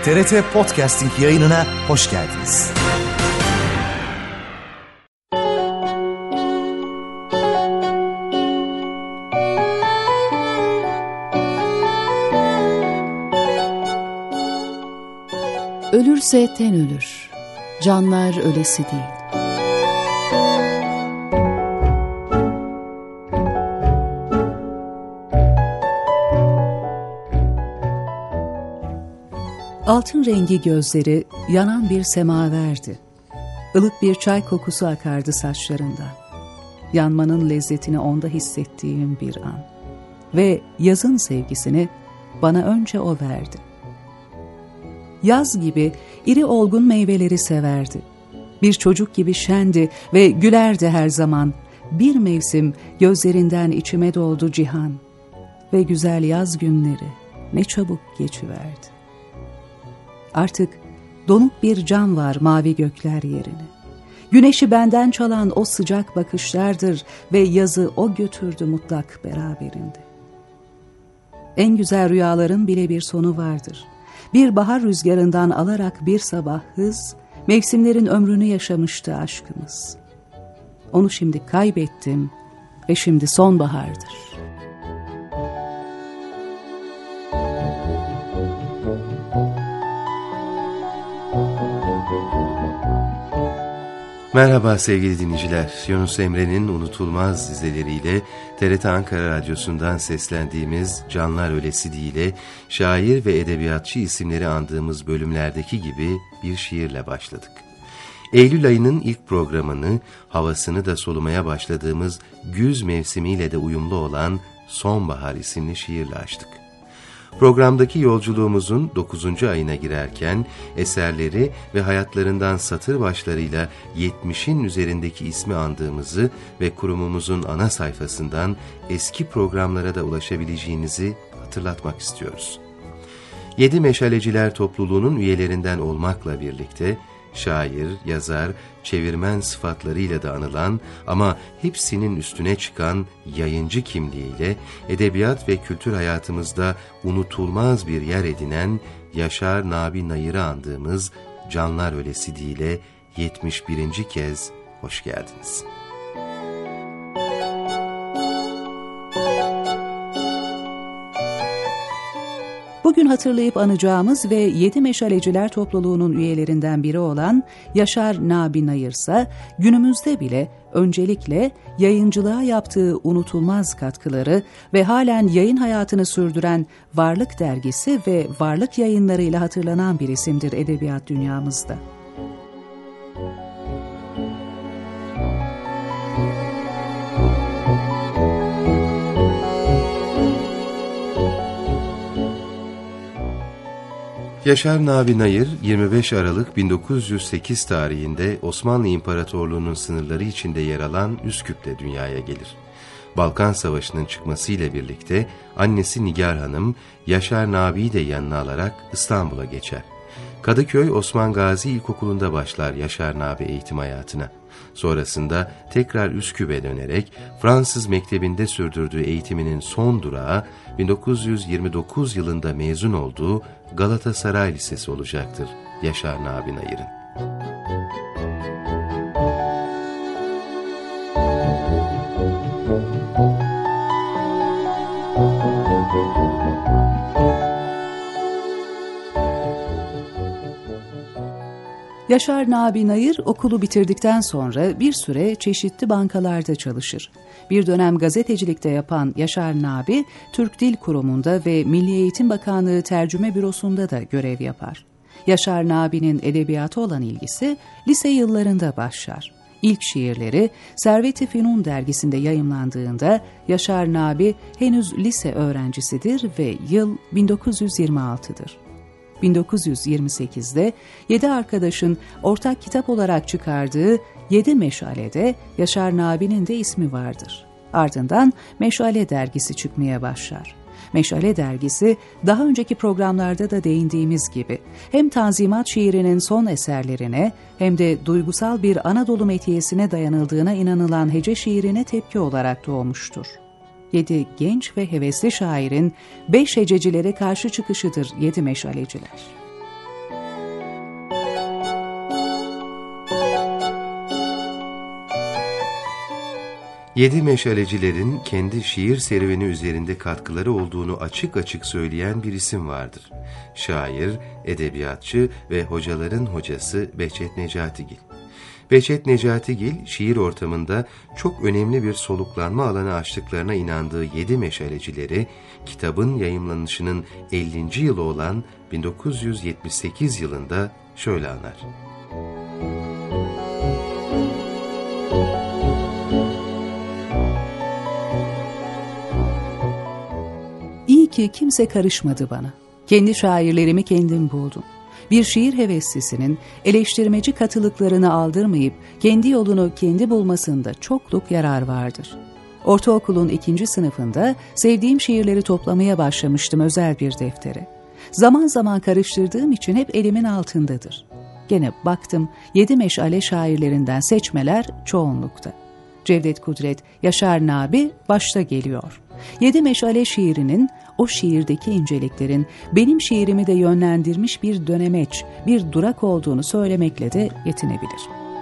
TRT Podcasting yayınına hoş geldiniz. Ölürse ten ölür, canlar ölesi değil. Altın rengi gözleri yanan bir semaverdi. Ilık bir çay kokusu akardı saçlarından. Yanmanın lezzetini onda hissettiğim bir an. Ve yazın sevgisini bana önce o verdi. Yaz gibi iri olgun meyveleri severdi. Bir çocuk gibi şendi ve gülerdi her zaman. Bir mevsim gözlerinden içime doldu cihan. Ve güzel yaz günleri ne çabuk geçiverdi. Artık donuk bir can var mavi gökler yerine. Güneşi benden çalan o sıcak bakışlardır ve yazı o götürdü mutlak beraberinde. En güzel rüyaların bile bir sonu vardır. Bir bahar rüzgarından alarak bir sabah hız, mevsimlerin ömrünü yaşamıştı aşkımız. Onu şimdi kaybettim ve şimdi sonbahardır. Merhaba sevgili dinleyiciler. Yunus Emre'nin unutulmaz dizeleriyle TRT Ankara Radyosu'ndan seslendiğimiz Canlar Ölesi Değil'e şair ve edebiyatçı isimleri andığımız bölümlerdeki gibi bir şiirle başladık. Eylül ayının ilk programını, havasını da solumaya başladığımız güz mevsimiyle de uyumlu olan Sonbahar isimli şiirle açtık. Programdaki yolculuğumuzun 9. ayına girerken eserleri ve hayatlarından satır başlarıyla 70'in üzerindeki ismi andığımızı ve kurumumuzun ana sayfasından eski programlara da ulaşabileceğinizi hatırlatmak istiyoruz. 7 Meşaleciler topluluğunun üyelerinden olmakla birlikte şair, yazar, çevirmen sıfatlarıyla da anılan ama hepsinin üstüne çıkan yayıncı kimliğiyle edebiyat ve kültür hayatımızda unutulmaz bir yer edinen Yaşar Nabi Nayır'ı andığımız Canlar Ölesi Değil'e 71. kez hoş geldiniz. Bugün hatırlayıp anacağımız ve 7 Meşaleciler topluluğunun üyelerinden biri olan Yaşar Nabi Nayır ise günümüzde bile öncelikle yayıncılığa yaptığı unutulmaz katkıları ve halen yayın hayatını sürdüren Varlık Dergisi ve Varlık yayınlarıyla hatırlanan bir isimdir edebiyat dünyamızda. Yaşar Nabi Nayır, 25 Aralık 1908 tarihinde Osmanlı İmparatorluğu'nun sınırları içinde yer alan Üsküp'te dünyaya gelir. Balkan Savaşı'nın çıkmasıyla birlikte annesi Nigar Hanım, Yaşar Nabi'yi de yanına alarak İstanbul'a geçer. Kadıköy Osman Gazi İlkokulu'nda başlar Yaşar Nabi eğitim hayatına. Sonrasında tekrar Üsküp'e dönerek Fransız mektebinde sürdürdüğü eğitiminin son durağı 1929 yılında mezun olduğu Galatasaray Lisesi olacaktır Yaşar Nabi Nayır'ın. Yaşar Nabi Nayır okulu bitirdikten sonra bir süre çeşitli bankalarda çalışır. Bir dönem gazetecilikte yapan Yaşar Nabi, Türk Dil Kurumu'nda ve Milli Eğitim Bakanlığı Tercüme Bürosu'nda da görev yapar. Yaşar Nabi'nin edebiyata olan ilgisi lise yıllarında başlar. İlk şiirleri Servet-i Fünun dergisinde yayımlandığında Yaşar Nabi henüz lise öğrencisidir ve yıl 1926'dır. 1928'de 7 arkadaşın ortak kitap olarak çıkardığı 7 Meşale'de Yaşar Nabi'nin de ismi vardır. Ardından Meşale dergisi çıkmaya başlar. Meşale dergisi daha önceki programlarda da değindiğimiz gibi hem Tanzimat şiirinin son eserlerine hem de duygusal bir Anadolu metiyesine dayanıldığına inanılan hece şiirine tepki olarak doğmuştur. 7 genç ve hevesli şairin 5 hececilere karşı çıkışıdır 7 Meşaleciler. Yedi Meşalecilerin kendi şiir serüveni üzerinde katkıları olduğunu açık açık söyleyen bir isim vardır. Şair, edebiyatçı ve hocaların hocası Behçet Necatigil. Behçet Necatigil, şiir ortamında çok önemli bir soluklanma alanı açtıklarına inandığı Yedi Meşalecileri, kitabın yayımlanışının 50. yılı olan 1978 yılında şöyle anar. İyi ki kimse karışmadı bana. Kendi şairlerimi kendim buldum. Bir şiir heveslisinin eleştirmeci katılıklarını aldırmayıp kendi yolunu kendi bulmasında çokluk yarar vardır. Ortaokulun 2. sınıfında sevdiğim şiirleri toplamaya başlamıştım özel bir deftere. Zaman zaman karıştırdığım için hep elimin altındadır. Gene baktım 7 meşale şairlerinden seçmeler çoğunlukta. Cevdet Kudret, Yaşar Nabi başta geliyor. 7 meşale şiirinin, o şiirdeki inceliklerin benim şiirimi de yönlendirmiş bir dönemeç, bir durak olduğunu söylemekle de yetinebilir.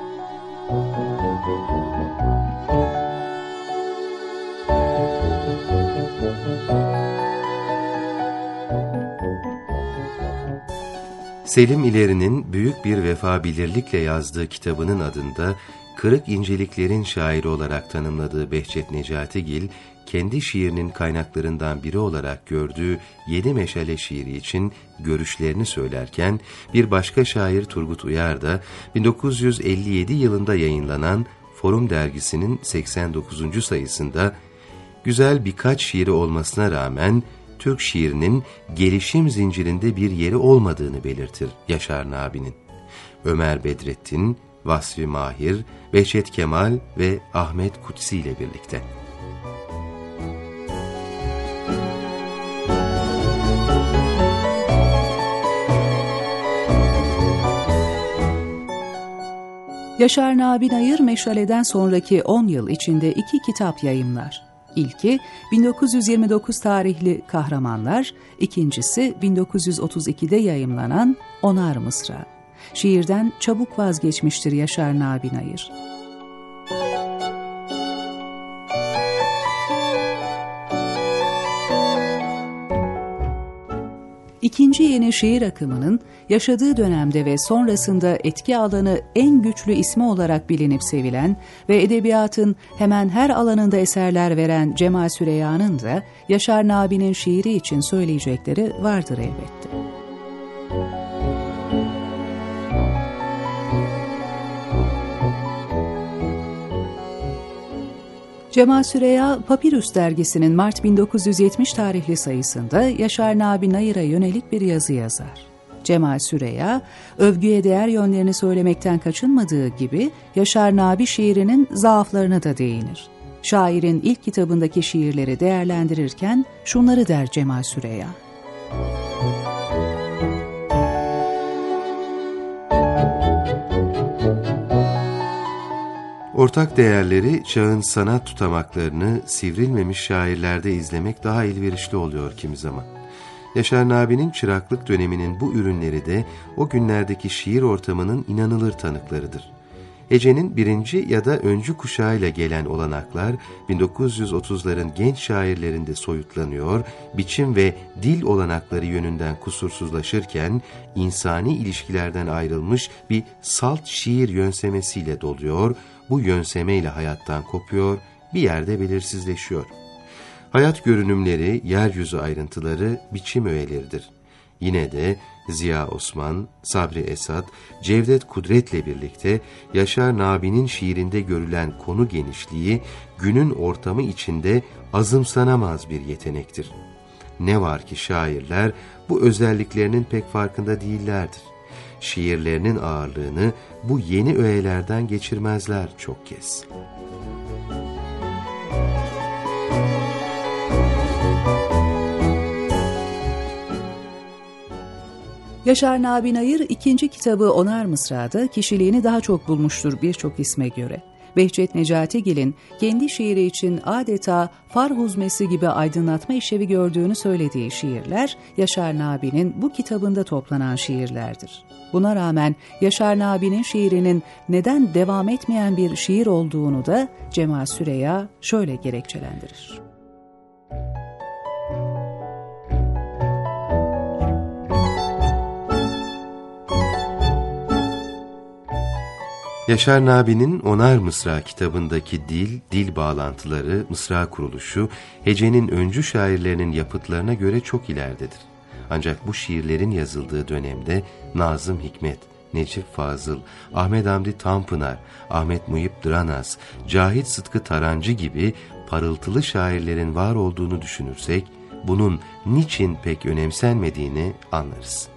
Selim İleri'nin büyük bir vefabilirlikle yazdığı kitabının adında kırık inceliklerin şairi olarak tanımladığı Behçet Necatigil, kendi şiirinin kaynaklarından biri olarak gördüğü Yedi Meşale şiiri için görüşlerini söylerken, bir başka şair Turgut Uyar da 1957 yılında yayınlanan Forum dergisinin 89. sayısında güzel birkaç şiiri olmasına rağmen Türk şiirinin gelişim zincirinde bir yeri olmadığını belirtir Yaşar Nabi'nin. Ömer Bedrettin, Vasfi Mahir, Behçet Kemal ve Ahmet Kutsi ile birlikte. Yaşar Nabi Nayır Meşale'den sonraki 10 yıl içinde 2 kitap yayımlar. İlki 1929 tarihli Kahramanlar, ikincisi 1932'de yayımlanan Onar Mısra. Şiirden çabuk vazgeçmiştir Yaşar Nabi Nayır. İkinci yeni şiir akımının yaşadığı dönemde ve sonrasında etki alanı en güçlü ismi olarak bilinip sevilen ve edebiyatın hemen her alanında eserler veren Cemal Süreyya'nın da Yaşar Nabi'nin şiiri için söyleyecekleri vardır elbette. Cemal Süreyya, Papirüs dergisinin Mart 1970 tarihli sayısında Yaşar Nabi Nayır'a yönelik bir yazı yazar. Cemal Süreyya, övgüye değer yönlerini söylemekten kaçınmadığı gibi Yaşar Nabi şiirinin zaaflarına da değinir. Şairin ilk kitabındaki şiirleri değerlendirirken şunları der Cemal Süreyya. Ortak değerleri, çağın sanat tutamaklarını sivrilmemiş şairlerde izlemek daha elverişli oluyor kimi zaman. Yaşar Nabi'nin çıraklık döneminin bu ürünleri de o günlerdeki şiir ortamının inanılır tanıklarıdır. Hece'nin birinci ya da öncü kuşağıyla gelen olanaklar 1930'ların genç şairlerinde soyutlanıyor, biçim ve dil olanakları yönünden kusursuzlaşırken insani ilişkilerden ayrılmış bir salt şiir yönsemesiyle doluyor, bu yönsemeyle hayattan kopuyor, bir yerde belirsizleşiyor. Hayat görünümleri, yeryüzü ayrıntıları biçim öğeleridir. Yine de Ziya Osman, Sabri Esat, Cevdet Kudret'le birlikte Yaşar Nabi'nin şiirinde görülen konu genişliği, günün ortamı içinde azımsanamaz bir yetenektir. Ne var ki şairler bu özelliklerinin pek farkında değillerdir. Şiirlerinin ağırlığını bu yeni öğelerden geçirmezler çok kez. Yaşar Nabi Nayır ikinci kitabı Onar Mısra'da kişiliğini daha çok bulmuştur birçok isme göre. Behçet Necatigil'in kendi şiiri için adeta far huzmesi gibi aydınlatma işlevi gördüğünü söylediği şiirler, Yaşar Nabi'nin bu kitabında toplanan şiirlerdir. Buna rağmen Yaşar Nabi'nin şiirinin neden devam etmeyen bir şiir olduğunu da Cemal Süreya şöyle gerekçelendirir. Yaşar Nabi'nin Onar Mısra kitabındaki dil bağlantıları, mısra kuruluşu, hecenin öncü şairlerinin yapıtlarına göre çok ileridedir. Ancak bu şiirlerin yazıldığı dönemde Nazım Hikmet, Necip Fazıl, Ahmet Hamdi Tanpınar, Ahmet Muhip Dıranaz, Cahit Sıtkı Tarancı gibi parıltılı şairlerin var olduğunu düşünürsek, bunun niçin pek önemsenmediğini anlarız.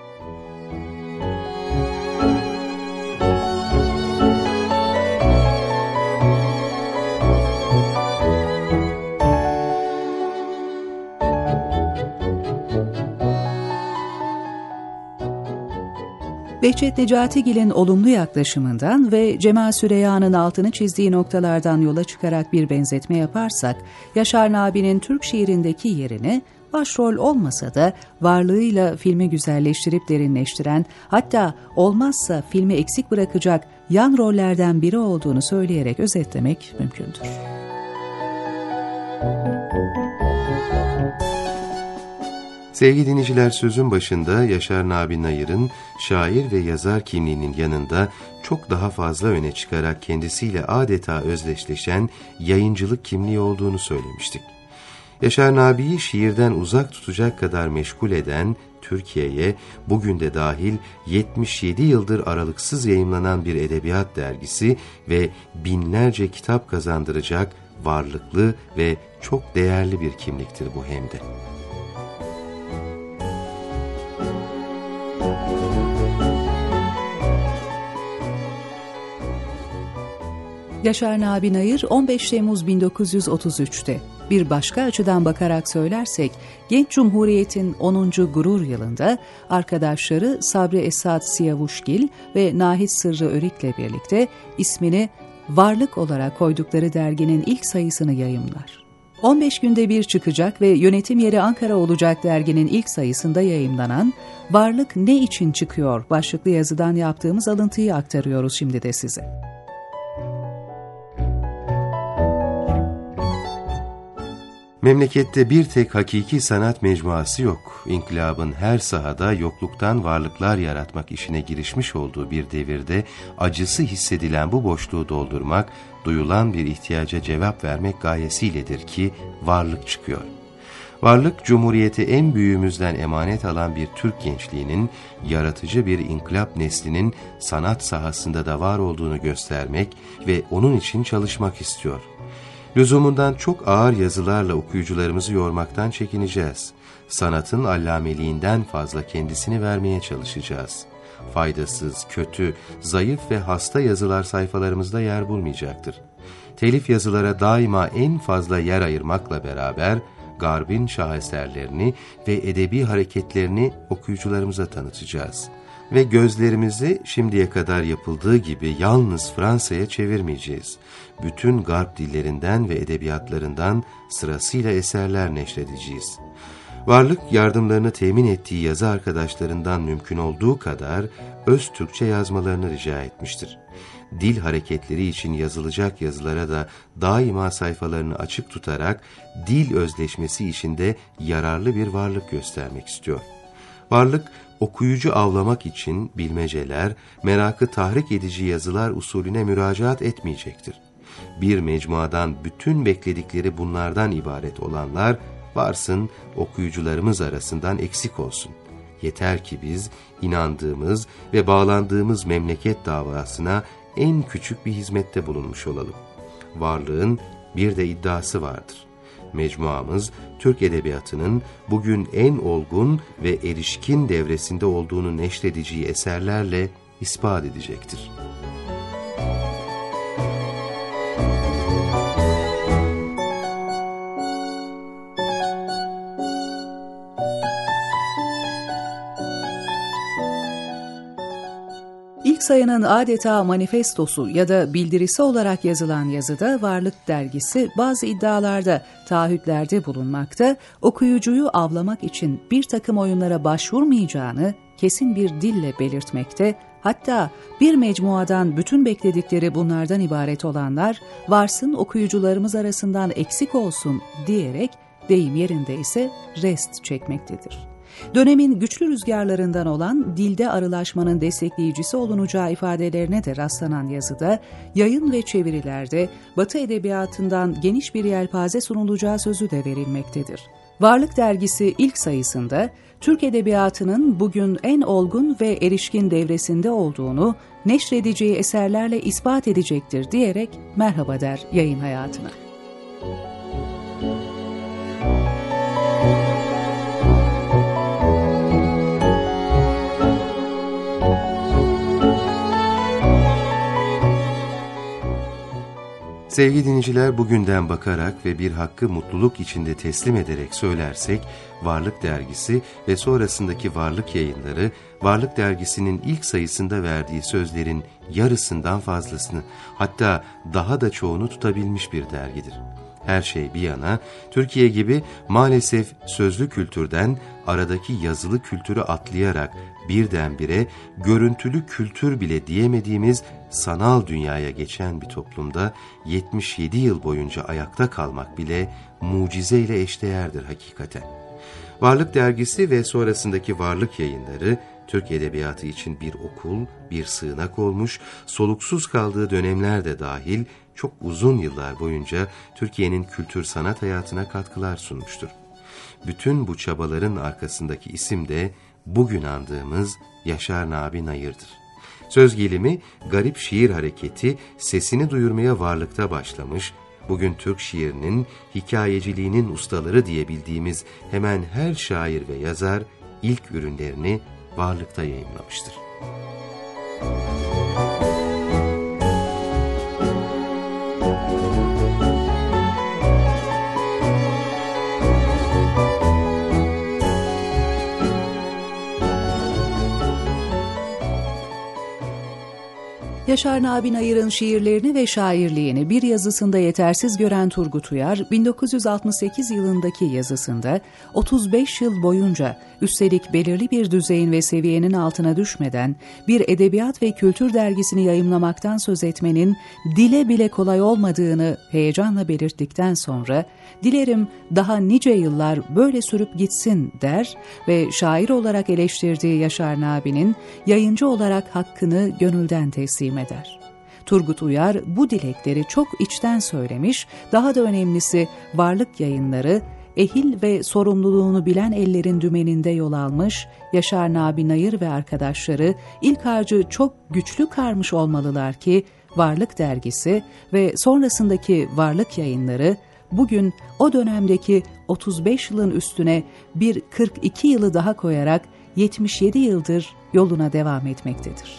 Behçet Necatigil'in olumlu yaklaşımından ve Cemal Süreya'nın altını çizdiği noktalardan yola çıkarak bir benzetme yaparsak, Yaşar Nabi'nin Türk şiirindeki yerini başrol olmasa da varlığıyla filmi güzelleştirip derinleştiren, hatta olmazsa filmi eksik bırakacak yan rollerden biri olduğunu söyleyerek özetlemek mümkündür. Sevgili dinleyiciler, sözün başında Yaşar Nabi Nayır'ın şair ve yazar kimliğinin yanında çok daha fazla öne çıkarak kendisiyle adeta özdeşleşen yayıncılık kimliği olduğunu söylemiştik. Yaşar Nabi'yi şiirden uzak tutacak kadar meşgul eden, Türkiye'ye bugün de dahil 77 yıldır aralıksız yayımlanan bir edebiyat dergisi ve binlerce kitap kazandıracak varlıklı ve çok değerli bir kimliktir bu hem de. Yaşar Nabi Nayır 15 Temmuz 1933'te bir başka açıdan bakarak söylersek genç Cumhuriyet'in 10. gurur yılında arkadaşları Sabri Esad Siyavuşgil ve Nahit Sırrı Örik'le birlikte ismini Varlık olarak koydukları derginin ilk sayısını yayımlar. 15 günde bir çıkacak ve yönetim yeri Ankara olacak derginin ilk sayısında yayımlanan Varlık ne için çıkıyor başlıklı yazıdan yaptığımız alıntıyı aktarıyoruz şimdi de size. Memlekette bir tek hakiki sanat mecmuası yok. İnkılabın her sahada yokluktan varlıklar yaratmak işine girişmiş olduğu bir devirde acısı hissedilen bu boşluğu doldurmak, duyulan bir ihtiyaca cevap vermek gayesiyledir ki varlık çıkıyor. Varlık, Cumhuriyeti en büyüğümüzden emanet alan bir Türk gençliğinin, yaratıcı bir inkılap neslinin sanat sahasında da var olduğunu göstermek ve onun için çalışmak istiyor. Lüzumundan çok ağır yazılarla okuyucularımızı yormaktan çekineceğiz. Sanatın allameliğinden fazla kendisini vermeye çalışacağız. Faydasız, kötü, zayıf ve hasta yazılar sayfalarımızda yer bulmayacaktır. Telif yazılara daima en fazla yer ayırmakla beraber, Garb'in şaheserlerini ve edebi hareketlerini okuyucularımıza tanıtacağız. Ve gözlerimizi şimdiye kadar yapıldığı gibi yalnız Fransa'ya çevirmeyeceğiz. Bütün Garp dillerinden ve edebiyatlarından sırasıyla eserler neşredeceğiz. Varlık, yardımlarını temin ettiği yazı arkadaşlarından mümkün olduğu kadar öz Türkçe yazmalarını rica etmiştir. Dil hareketleri için yazılacak yazılara da daima sayfalarını açık tutarak dil özleşmesi içinde yararlı bir varlık göstermek istiyor. Varlık, okuyucu avlamak için bilmeceler, merakı tahrik edici yazılar usulüne müracaat etmeyecektir. Bir mecmuadan bütün bekledikleri bunlardan ibaret olanlar, varsın okuyucularımız arasından eksik olsun. Yeter ki biz inandığımız ve bağlandığımız memleket davasına en küçük bir hizmette bulunmuş olalım. Varlığın bir de iddiası vardır. Mecmuamız, Türk edebiyatının bugün en olgun ve erişkin devresinde olduğunu neşredeceği eserlerle ispat edecektir. İlk sayının adeta manifestosu ya da bildirisi olarak yazılan yazıda Varlık Dergisi bazı iddialarda, taahhütlerde bulunmakta, okuyucuyu avlamak için bir takım oyunlara başvurmayacağını kesin bir dille belirtmekte, hatta bir mecmuadan bütün bekledikleri bunlardan ibaret olanlar varsın okuyucularımız arasından eksik olsun diyerek deyim yerinde ise rest çekmektedir. Dönemin güçlü rüzgarlarından olan dilde arılaşmanın destekleyicisi olunacağı ifadelerine de rastlanan yazıda, yayın ve çevirilerde Batı edebiyatından geniş bir yelpaze sunulacağı sözü de verilmektedir. Varlık Dergisi ilk sayısında, Türk edebiyatının bugün en olgun ve erişkin devresinde olduğunu neşredeceği eserlerle ispat edecektir diyerek merhaba der yayın hayatına. Sevgili dinleyiciler, bugünden bakarak ve bir hakkı mutluluk içinde teslim ederek söylersek, Varlık Dergisi ve sonrasındaki Varlık Yayınları, Varlık Dergisi'nin ilk sayısında verdiği sözlerin yarısından fazlasını, hatta daha da çoğunu tutabilmiş bir dergidir. Her şey bir yana, Türkiye gibi maalesef sözlü kültürden aradaki yazılı kültürü atlayarak birdenbire görüntülü kültür bile diyemediğimiz sanal dünyaya geçen bir toplumda 77 yıl boyunca ayakta kalmak bile mucizeyle eşdeğerdir hakikaten. Varlık Dergisi ve sonrasındaki Varlık Yayınları, Türk edebiyatı için bir okul, bir sığınak olmuş, soluksuz kaldığı dönemler de dahil çok uzun yıllar boyunca Türkiye'nin kültür sanat hayatına katkılar sunmuştur. Bütün bu çabaların arkasındaki isim de bugün andığımız Yaşar Nabi Nayır'dır. Söz gelimi garip şiir hareketi sesini duyurmaya Varlık'ta başlamış, bugün Türk şiirinin hikayeciliğinin ustaları diye bildiğimiz hemen her şair ve yazar ilk ürünlerini Varlık'ta yayımlamıştır. Yaşar Nabi Nayır'ın şiirlerini ve şairliğini bir yazısında yetersiz gören Turgut Uyar, 1968 yılındaki yazısında 35 yıl boyunca üstelik belirli bir düzeyin ve seviyenin altına düşmeden bir edebiyat ve kültür dergisini yayımlamaktan söz etmenin dile bile kolay olmadığını heyecanla belirttikten sonra, dilerim daha nice yıllar böyle sürüp gitsin der ve şair olarak eleştirdiği Yaşar Nabi'nin yayıncı olarak hakkını gönülden teslim eder. Turgut Uyar bu dilekleri çok içten söylemiş, daha da önemlisi Varlık Yayınları, ehil ve sorumluluğunu bilen ellerin dümeninde yol almış, Yaşar Nabi Nayır ve arkadaşları ilk harcı çok güçlü karmış olmalılar ki, Varlık Dergisi ve sonrasındaki Varlık Yayınları, bugün o dönemdeki 35 yılın üstüne bir 42 yılı daha koyarak 77 yıldır yoluna devam etmektedir.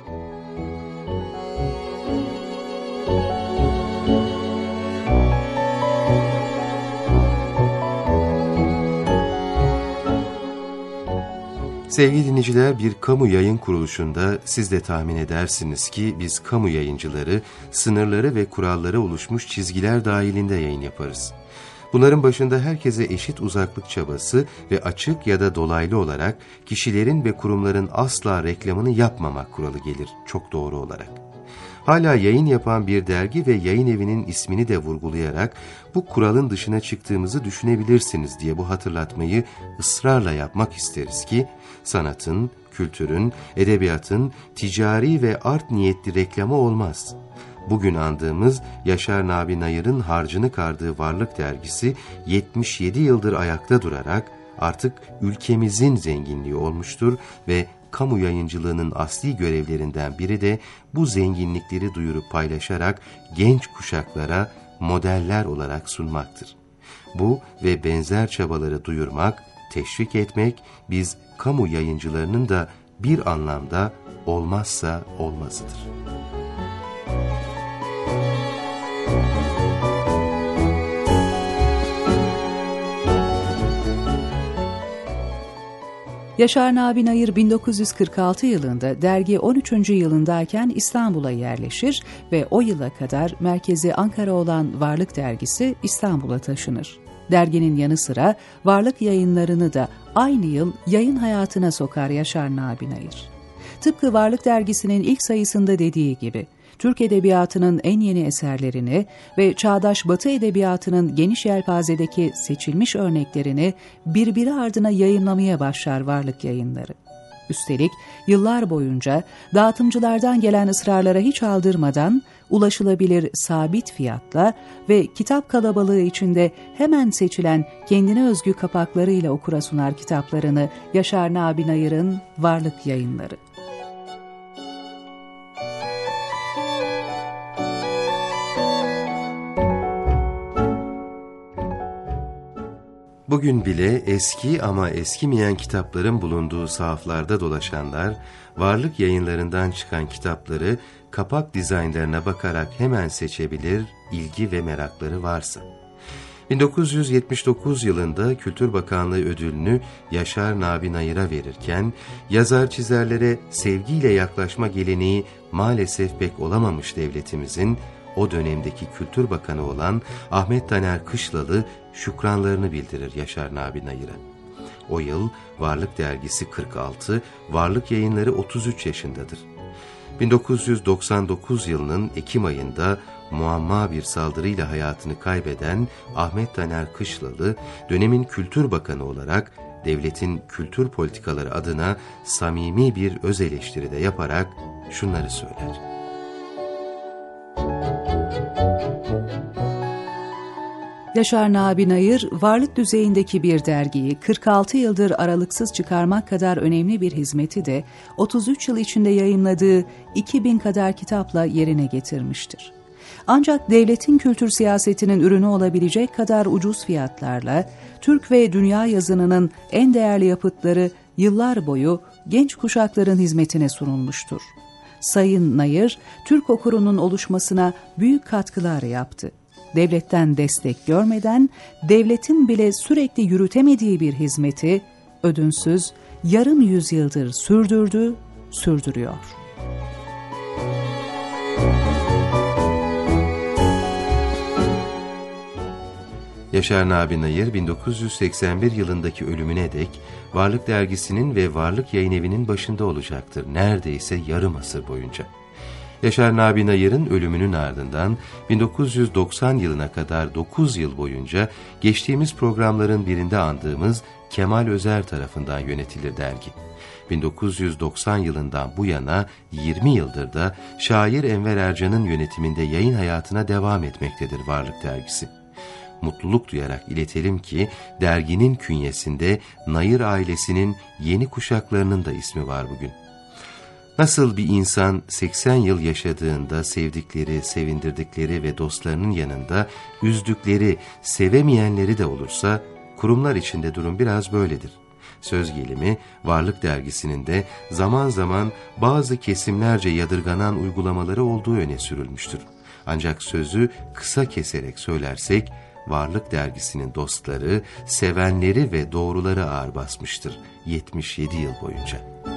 Sevgili dinleyiciler, bir kamu yayın kuruluşunda siz de tahmin edersiniz ki biz kamu yayıncıları sınırları ve kurallara oluşmuş çizgiler dahilinde yayın yaparız. Bunların başında herkese eşit uzaklık çabası ve açık ya da dolaylı olarak kişilerin ve kurumların asla reklamını yapmamak kuralı gelir çok doğru olarak. Hala yayın yapan bir dergi ve yayın evinin ismini de vurgulayarak bu kuralın dışına çıktığımızı düşünebilirsiniz diye bu hatırlatmayı ısrarla yapmak isteriz ki sanatın, kültürün, edebiyatın ticari ve art niyetli reklamı olmaz. Bugün andığımız Yaşar Nabi Nayır'ın harcını kardığı Varlık Dergisi 77 yıldır ayakta durarak artık ülkemizin zenginliği olmuştur ve kamu yayıncılığının asli görevlerinden biri de bu zenginlikleri duyurup paylaşarak genç kuşaklara modeller olarak sunmaktır. Bu ve benzer çabaları duyurmak, teşvik etmek biz kamu yayıncılarının da bir anlamda olmazsa olmazıdır. Yaşar Nabi Nayır 1946 yılında dergi 13. yılındayken İstanbul'a yerleşir ve o yıla kadar merkezi Ankara olan Varlık Dergisi İstanbul'a taşınır. Derginin yanı sıra Varlık Yayınlarını da aynı yıl yayın hayatına sokar Yaşar Nabi Nayır. Tıpkı Varlık Dergisi'nin ilk sayısında dediği gibi, Türk Edebiyatı'nın en yeni eserlerini ve çağdaş Batı Edebiyatı'nın geniş yelpazedeki seçilmiş örneklerini birbiri ardına yayımlamaya başlar Varlık Yayınları. Üstelik yıllar boyunca dağıtımcılardan gelen ısrarlara hiç aldırmadan ulaşılabilir sabit fiyatla ve kitap kalabalığı içinde hemen seçilen kendine özgü kapaklarıyla okura sunar kitaplarını Yaşar Nabi Nayır'ın Varlık Yayınları. Bugün bile eski ama eskimeyen kitapların bulunduğu sahaflarda dolaşanlar, Varlık Yayınlarından çıkan kitapları kapak dizaynlarına bakarak hemen seçebilir, ilgi ve merakları varsa. 1979 yılında Kültür Bakanlığı ödülünü Yaşar Nabi Nayır'a verirken, yazar-çizerlere sevgiyle yaklaşma geleneği maalesef pek olamamış devletimizin, o dönemdeki Kültür Bakanı olan Ahmet Taner Kışlalı şükranlarını bildirir Yaşar Nabi Nayır'a. O yıl Varlık Dergisi 46, Varlık Yayınları 33 yaşındadır. 1999 yılının Ekim ayında muamma bir saldırıyla hayatını kaybeden Ahmet Taner Kışlalı, dönemin Kültür Bakanı olarak devletin kültür politikaları adına samimi bir öz eleştiride yaparak şunları söyler. Yaşar Nabi Nayır, varlık düzeyindeki bir dergiyi 46 yıldır aralıksız çıkarmak kadar önemli bir hizmeti de 33 yıl içinde yayımladığı 2000 kadar kitapla yerine getirmiştir. Ancak devletin kültür siyasetinin ürünü olabilecek kadar ucuz fiyatlarla Türk ve dünya yazınının en değerli yapıtları yıllar boyu genç kuşakların hizmetine sunulmuştur. Sayın Nayır, Türk okurunun oluşmasına büyük katkılar yaptı. Devletten destek görmeden, devletin bile sürekli yürütemediği bir hizmeti ödünsüz yarım yüzyıldır sürdürdü, sürdürüyor. Yaşar Nabi Nayır 1981 yılındaki ölümüne dek Varlık Dergisi'nin ve Varlık Yayınevi'nin başında olacaktır, neredeyse yarım asır boyunca. Yaşar Nabi Nayır'ın ölümünün ardından 1990 yılına kadar 9 yıl boyunca geçtiğimiz programların birinde andığımız Kemal Özer tarafından yönetilir dergi. 1990 yılından bu yana 20 yıldır da şair Enver Ercan'ın yönetiminde yayın hayatına devam etmektedir Varlık Dergisi. Mutluluk duyarak iletelim ki derginin künyesinde Nayır ailesinin yeni kuşaklarının da ismi var bugün. Nasıl bir insan 80 yıl yaşadığında sevdikleri, sevindirdikleri ve dostlarının yanında üzdükleri, sevemeyenleri de olursa, kurumlar içinde durum biraz böyledir. Söz gelimi Varlık Dergisi'nin de zaman zaman bazı kesimlerce yadırganan uygulamaları olduğu öne sürülmüştür. Ancak sözü kısa keserek söylersek, Varlık Dergisi'nin dostları, sevenleri ve doğruları ağır basmıştır 77 yıl boyunca.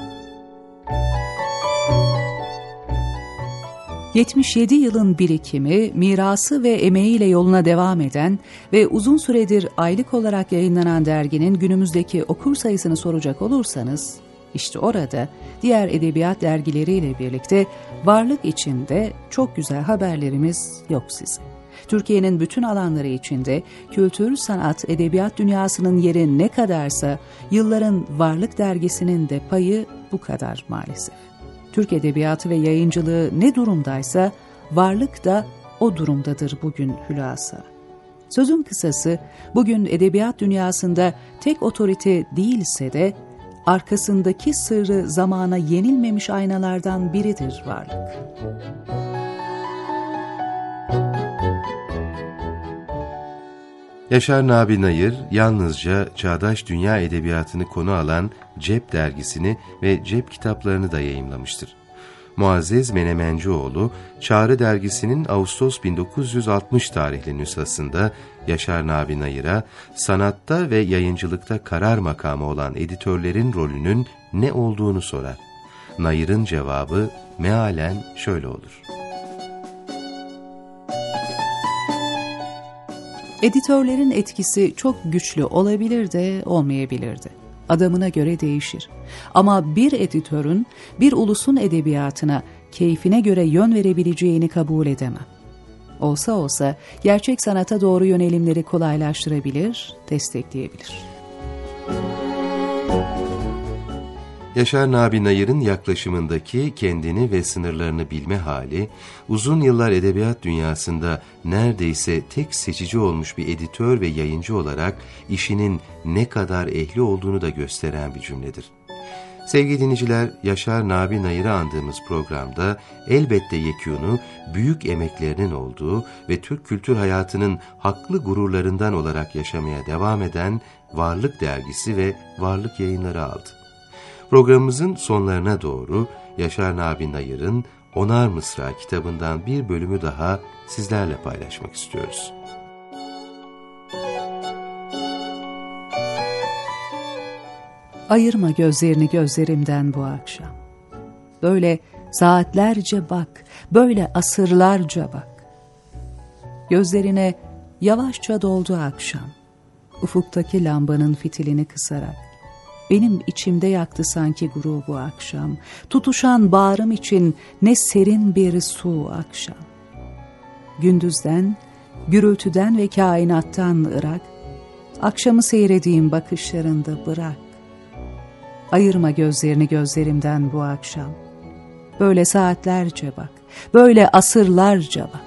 77 yılın birikimi, mirası ve emeğiyle yoluna devam eden ve uzun süredir aylık olarak yayınlanan derginin günümüzdeki okur sayısını soracak olursanız, işte orada diğer edebiyat dergileriyle birlikte varlık içinde çok güzel haberlerimiz yok size. Türkiye'nin bütün alanları içinde kültür, sanat, edebiyat dünyasının yeri ne kadarsa yılların Varlık Dergisi'nin de payı bu kadar maalesef. Türk edebiyatı ve yayıncılığı ne durumdaysa varlık da o durumdadır bugün hülasa. Sözün kısası, bugün edebiyat dünyasında tek otorite değilse de arkasındaki sırrı zamana yenilmemiş aynalardan biridir varlık. Yaşar Nabi Nayır yalnızca çağdaş dünya edebiyatını konu alan Cep dergisini ve Cep kitaplarını da yayımlamıştır. Muazzez Menemencioğlu, Çağrı Dergisi'nin Ağustos 1960 tarihli nüshasında Yaşar Nabi Nayır'a sanatta ve yayıncılıkta karar makamı olan editörlerin rolünün ne olduğunu sorar. Nayır'ın cevabı mealen şöyle olur. Editörlerin etkisi çok güçlü olabilir de olmayabilirdi. Adamına göre değişir. Ama bir editörün bir ulusun edebiyatına keyfine göre yön verebileceğini kabul edemem. Olsa olsa gerçek sanata doğru yönelimleri kolaylaştırabilir, destekleyebilir. Yaşar Nabi Nayır'ın yaklaşımındaki kendini ve sınırlarını bilme hali, uzun yıllar edebiyat dünyasında neredeyse tek seçici olmuş bir editör ve yayıncı olarak işinin ne kadar ehli olduğunu da gösteren bir cümledir. Sevgili dinleyiciler, Yaşar Nabi Nayır'ı andığımız programda elbette yekûnu büyük emeklerinin olduğu ve Türk kültür hayatının haklı gururlarından olarak yaşamaya devam eden Varlık Dergisi ve Varlık Yayınları aldı. Programımızın sonlarına doğru Yaşar Nabi Nayır'ın Onar Mısra kitabından bir bölümü daha sizlerle paylaşmak istiyoruz. Ayırma gözlerini gözlerimden bu akşam. Böyle saatlerce bak, böyle asırlarca bak. Gözlerine yavaşça doldu akşam. Ufuktaki lambanın fitilini kısarak. Benim içimde yaktı sanki grubu akşam. Tutuşan bağrım için ne serin bir su akşam. Gündüzden, gürültüden ve kainattan ırak, akşamı seyredeyim bakışlarında bırak. Ayırma gözlerini gözlerimden bu akşam. Böyle saatlerce bak, böyle asırlarca bak.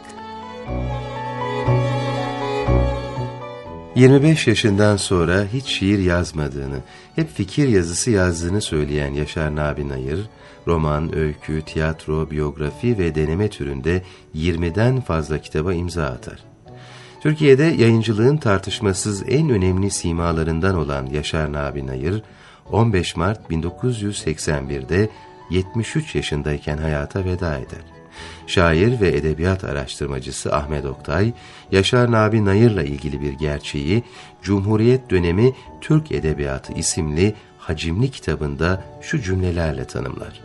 25 yaşından sonra hiç şiir yazmadığını, hep fikir yazısı yazdığını söyleyen Yaşar Nabi Nayır, roman, öykü, tiyatro, biyografi ve deneme türünde 20'den fazla kitaba imza atar. Türkiye'de yayıncılığın tartışmasız en önemli simalarından olan Yaşar Nabi Nayır, 15 Mart 1981'de 73 yaşındayken hayata veda eder. Şair ve edebiyat araştırmacısı Ahmet Oktay, Yaşar Nabi Nayır'la ilgili bir gerçeği Cumhuriyet Dönemi Türk Edebiyatı isimli hacimli kitabında şu cümlelerle tanımlar.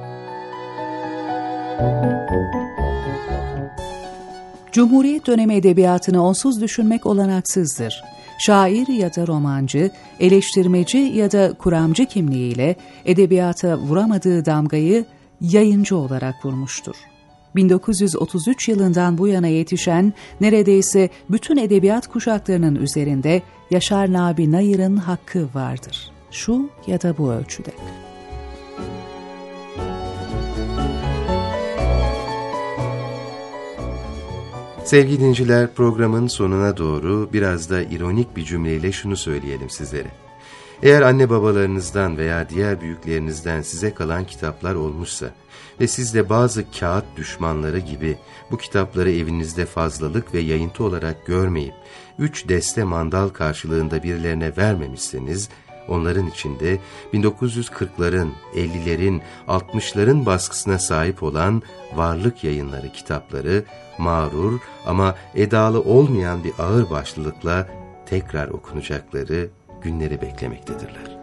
Cumhuriyet dönemi edebiyatını onsuz düşünmek olanaksızdır. Şair ya da romancı, eleştirmeci ya da kuramcı kimliğiyle edebiyata vuramadığı damgayı yayıncı olarak vurmuştur. 1933 yılından bu yana yetişen neredeyse bütün edebiyat kuşaklarının üzerinde Yaşar Nabi Nayır'ın hakkı vardır. Şu ya da bu ölçüde. Sevgili dinleyiciler, programın sonuna doğru biraz da ironik bir cümleyle şunu söyleyelim sizlere. Eğer anne babalarınızdan veya diğer büyüklerinizden size kalan kitaplar olmuşsa ve siz de bazı kağıt düşmanları gibi bu kitapları evinizde fazlalık ve yayıntı olarak görmeyip 3 deste mandal karşılığında birilerine vermemişseniz, onların içinde 1940'ların, 50'lerin, 60'ların baskısına sahip olan Varlık Yayınları kitapları, mağrur ama edalı olmayan bir ağırbaşlılıkla tekrar okunacakları günleri beklemektedirler.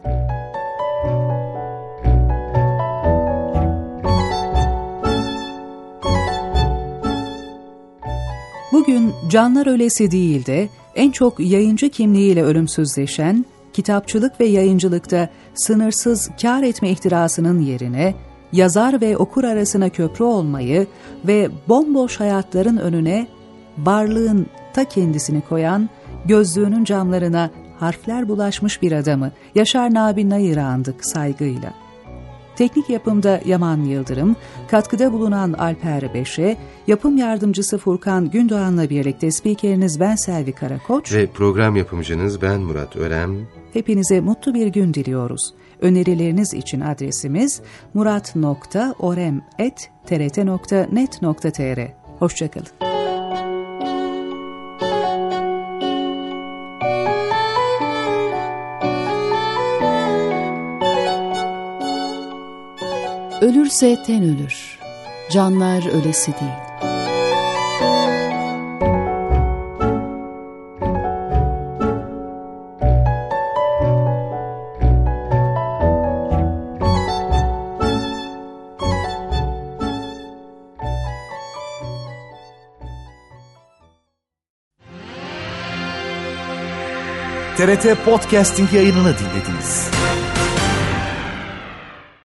Bugün Canlar Ölesi değil de en çok yayıncı kimliğiyle ölümsüzleşen, kitapçılık ve yayıncılıkta sınırsız kâr etme ihtirasının yerine yazar ve okur arasına köprü olmayı ve bomboş hayatların önüne varlığın ta kendisini koyan, gözlüğünün camlarına harfler bulaşmış bir adamı Yaşar Nabi Nayır'ı andık saygıyla. Teknik yapımda Yaman Yıldırım, katkıda bulunan Alper Beşe, yapım yardımcısı Furkan Gündoğan'la birlikte spikeriniz ben Selvi Karakoç ve program yapımcınız ben Murat Örem. Hepinize mutlu bir gün diliyoruz. Önerileriniz için adresimiz murat.orem@trt.net.tr. Hoşçakalın. Ölürse ten ölür, canlar ölesi değil. TRT Podcasting yayınını dinlediniz.